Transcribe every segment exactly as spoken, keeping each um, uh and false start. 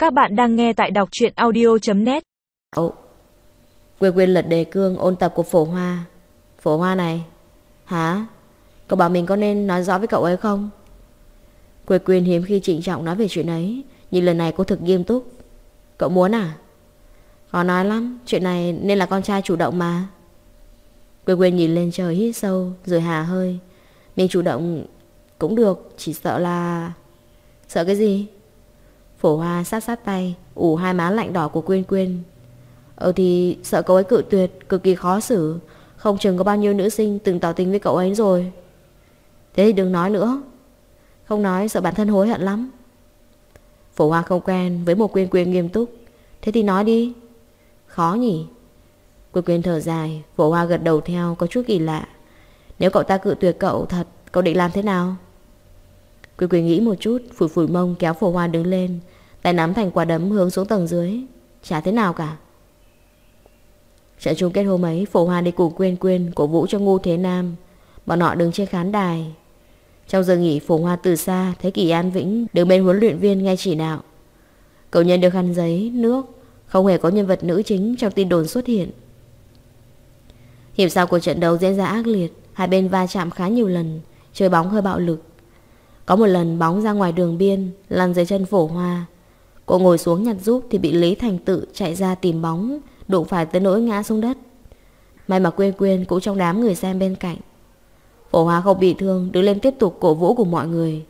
Các bạn đang nghe tại đọc truyện audio chấm net. Ồ, Quyên Quyên lật đề cương ôn tập của Phổ Hoa. Phổ Hoa này. Hả? Cậu bảo mình có nên nói rõ với cậu ấy không? Quyên Quyên hiếm khi trịnh trọng nói về chuyện ấy, nhưng lần này cô thực nghiêm túc. Cậu muốn à? Khó nói lắm, chuyện này nên là con trai chủ động mà. Quyên Quyên nhìn lên trời hít sâu rồi hà hơi. Mình chủ động cũng được, chỉ sợ là... Sợ cái gì? Phổ Hoa sát sát tay ủ hai má lạnh đỏ của Quyên Quyên. Ờ thì sợ cậu ấy cự tuyệt, cực kỳ khó xử. Không chừng có bao nhiêu nữ sinh từng tỏ tình với cậu ấy rồi. Thế thì đừng nói nữa. Không nói sợ bản thân hối hận lắm. Phổ Hoa không quen với một Quyên Quyên nghiêm túc. Thế thì nói đi. Khó nhỉ? Quyên Quyên thở dài. Phổ Hoa gật đầu theo có chút kỳ lạ. Nếu cậu ta cự tuyệt cậu thật, cậu định làm thế nào? Quyên Quyên nghĩ một chút, phủi phủi mông kéo Phổ Hoa đứng lên, tay nắm thành quả đấm hướng xuống tầng dưới. Chả thế nào cả. Trận chung kết hôm ấy, Phổ Hoa đi cùng Quyên Quyên cổ vũ cho Ngô Thế Nam. Bọn họ đứng trên khán đài. Trong giờ nghỉ, Phổ Hoa từ xa thấy Kỳ An Vĩnh đứng bên huấn luyện viên nghe chỉ đạo. Cậu nhận được khăn giấy, nước. Không hề có nhân vật nữ chính trong tin đồn xuất hiện. Hiệp sau của trận đấu diễn ra ác liệt. Hai bên va chạm khá nhiều lần, chơi bóng hơi bạo lực. Có một lần bóng ra ngoài đường biên, lăn dưới chân Phổ Hoa. Cô ngồi xuống nhặt giúp thì bị Lý Thành Tự chạy ra tìm bóng, đụng phải tới nỗi ngã xuống đất. May mà Quyên Quyên cũng trong đám người xem bên cạnh. Phổ Hoa không bị thương, đứng lên tiếp tục cổ vũ của mọi người.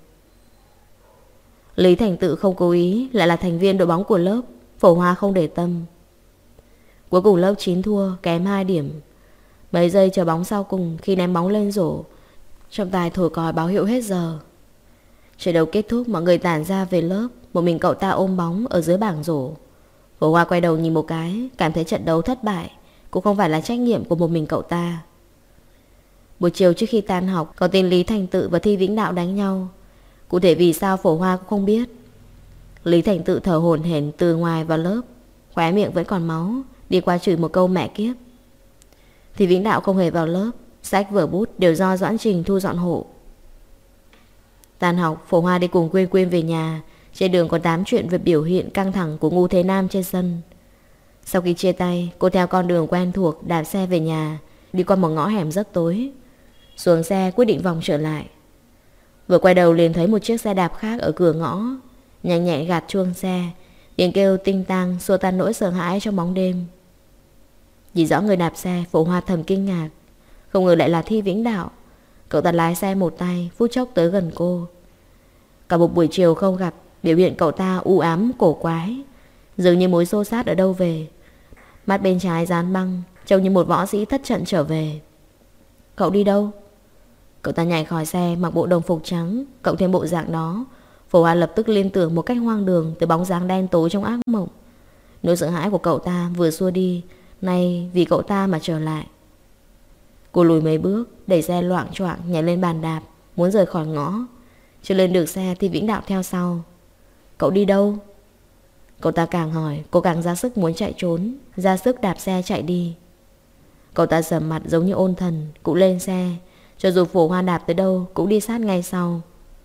Lý Thành Tự không cố ý, lại là thành viên đội bóng của lớp. Phổ Hoa không để tâm. Cuối cùng lớp chín thua, kém hai điểm. Mấy giây chờ bóng sau cùng, khi ném bóng lên rổ, trọng tài thổi còi báo hiệu hết giờ. Trận đấu kết thúc, mọi người tản ra về lớp. Một mình cậu ta ôm bóng ở dưới bảng rổ. Phổ Hoa quay đầu nhìn một cái, cảm thấy trận đấu thất bại cũng không phải là trách nhiệm của một mình cậu ta. Buổi chiều trước khi tan học, có tên Lý Thành Tự và Thi Vĩnh Đạo đánh nhau. Cụ thể vì sao Phổ Hoa cũng không biết. Lý Thành Tự thở hổn hển từ ngoài vào lớp, khóe miệng vẫn còn máu, đi qua chửi một câu mẹ kiếp. Thi Vĩnh Đạo không hề vào lớp, sách vở bút đều do Doãn Trình thu dọn hộ. Tan học, Phổ Hoa đi cùng Quyên Quyên về nhà. Trên đường còn tám chuyện về biểu hiện căng thẳng của Ngô Thế Nam trên sân. Sau khi chia tay, cô theo con đường quen thuộc đạp xe về nhà, đi qua một ngõ hẻm rất tối. Xuống xe quyết định vòng trở lại. Vừa quay đầu liền thấy một chiếc xe đạp khác ở cửa ngõ. Nhanh nhẹn gạt chuông xe, tiếng kêu tinh tang xua tan nỗi sợ hãi trong bóng đêm. Nhìn rõ người đạp xe, Phổ Hoa thầm kinh ngạc. Không ngờ lại là Thi Vĩnh Đạo. Cậu ta lái xe một tay, phút chốc tới gần cô. Cả một buổi chiều không gặp, biểu hiện cậu ta u ám cổ quái, dường như mối xô xát ở đâu về. Mắt bên trái dán băng, trông như một võ sĩ thất trận trở về. Cậu đi đâu? Cậu ta nhảy khỏi xe, mặc bộ đồng phục trắng, cộng thêm bộ dạng đó. Phổ Hoa lập tức liên tưởng một cách hoang đường từ bóng dáng đen tối trong ác mộng. Nỗi sợ hãi của cậu ta vừa xua đi, nay vì cậu ta mà trở lại. Cô lùi mấy bước, đẩy xe loạng choạng nhảy lên bàn đạp, muốn rời khỏi ngõ. Chưa lên được xe thì Vĩnh Đạo theo sau. Cậu đi đâu? Cậu ta càng hỏi, cô càng ra sức muốn chạy trốn, ra sức đạp xe chạy đi. Cậu ta sầm mặt giống như ôn thần, cũng lên xe. Cho dù Phổ Hoa đạp tới đâu cũng đi sát ngay sau.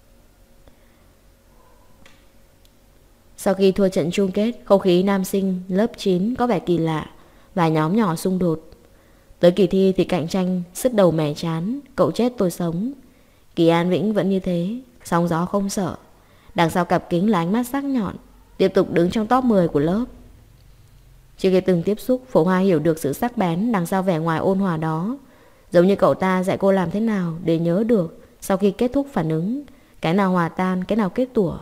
Sau khi thua trận chung kết, không khí nam sinh lớp chín có vẻ kỳ lạ. Vài nhóm nhỏ xung đột. Tới kỳ thi thì cạnh tranh sứt đầu mẻ chán, cậu chết tôi sống. Kỳ An Vĩnh vẫn như thế, sóng gió không sợ. Đằng sau cặp kính là ánh mắt sắc nhọn, tiếp tục đứng trong top mười của lớp. Trước khi từng tiếp xúc, Phổ Hoa hiểu được sự sắc bén đằng sau vẻ ngoài ôn hòa đó. Giống như cậu ta dạy cô làm thế nào để nhớ được sau khi kết thúc phản ứng, cái nào hòa tan, cái nào kết tủa.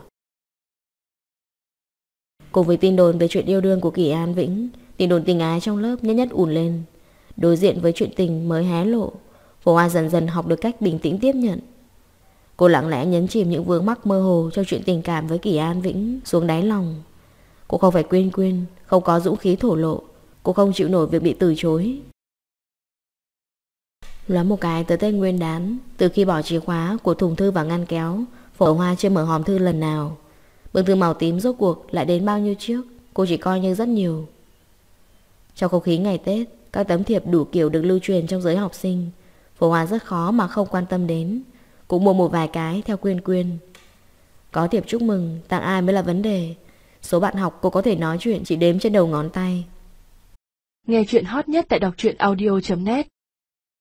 Cùng với tin đồn về chuyện yêu đương của Kỳ An Vĩnh, tin đồn tình ái trong lớp nhất nhất ùn lên. Đối diện với chuyện tình mới hé lộ, Phổ Hoa dần dần học được cách bình tĩnh tiếp nhận. Cô lặng lẽ nhấn chìm những vướng mắc mơ hồ trong chuyện tình cảm với Kỳ An Vĩnh xuống đáy lòng. Cô không phải Quyên Quyên, không có dũng khí thổ lộ. Cô không chịu nổi việc bị từ chối. Loáng một cái tới Tết Nguyên đán, từ khi bỏ chìa khóa của thùng thư vào ngăn kéo, Phổ Hoa chưa mở hòm thư lần nào. Bức thư màu tím rốt cuộc lại đến bao nhiêu chiếc, cô chỉ coi như rất nhiều. Trong không khí ngày Tết, các tấm thiệp đủ kiểu được lưu truyền trong giới học sinh. Phổ Hoa rất khó mà không quan tâm đến. Cũng mua một vài cái theo Quyên Quyên. Có thiệp chúc mừng, tặng ai mới là vấn đề. Số bạn học cô có thể nói chuyện chỉ đếm trên đầu ngón tay. Nghe chuyện hot nhất tại đọc truyện audio chấm net.